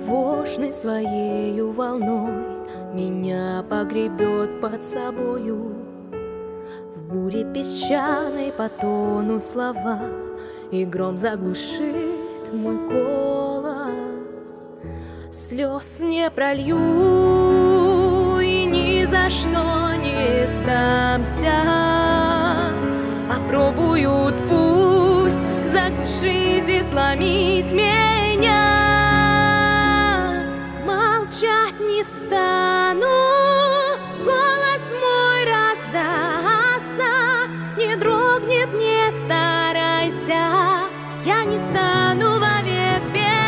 тревожный своею волной меня погребет под собою. В буре песчаной потонут слова, и гром заглушит мой голос. Слез не пролью и ни за что не сдамся. Попробуют пусть заглушить и сломить меня. Молчать не стану, голос мой раздастся. Не дрогнет, не старайся, я не стану вовек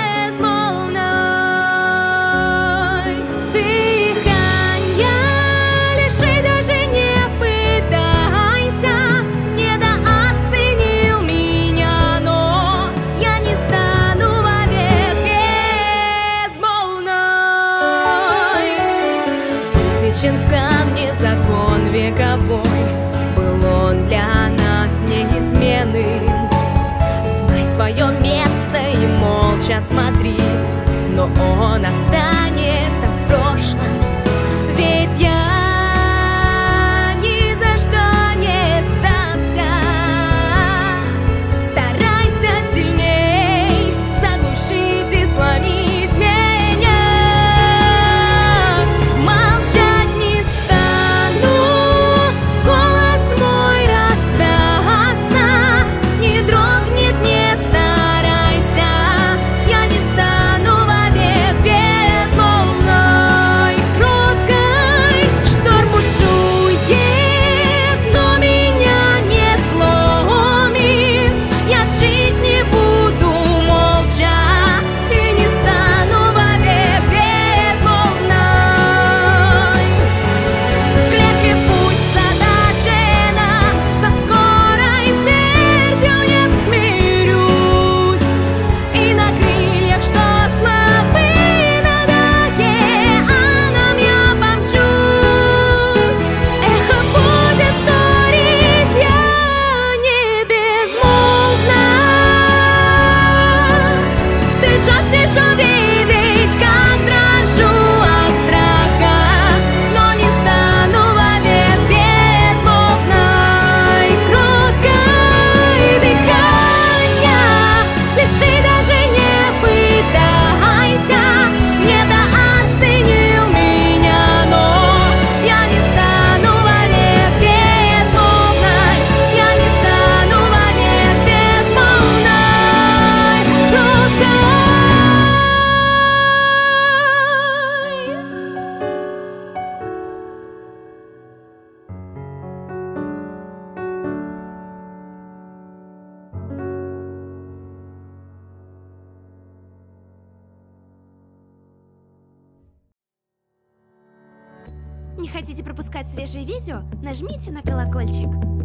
безмолвной. Дыханья лиши, даже не пытайся. Недооценил меня, но я не стану вовек безмолвной. Высечен в камне закон вековой, был он для нас неизменным. Знай свое место и молча смотри, но он останется в прошлом. Ведь я ни за что не сдамся. Старайся сильней заглушить и сломить меня. Молчать не стану, голос мой раздастся. Не дрогнет, не старайся, я не стану вовек безмолвной. Кроткой шторм бушует, но меня не сломит. Я жить не буду молча и не стану вовек безмолвной. В клетке пусть задачена, со скорой смертью не смирюсь. И на крыльях, что слабы над океаном, я помчусь. Эхо будет вторить, я не безмолвна. Ты жаждешь увидеть, как дрожу от страха, но не стану вовек безмолвной. Кроткой дыханья лиши, даже не пытайся. Недооценил меня, но я не стану вовек безмолвной. Я не стану вовек безмолвной. Кроткой. Не хотите пропускать свежие видео? Нажмите на колокольчик.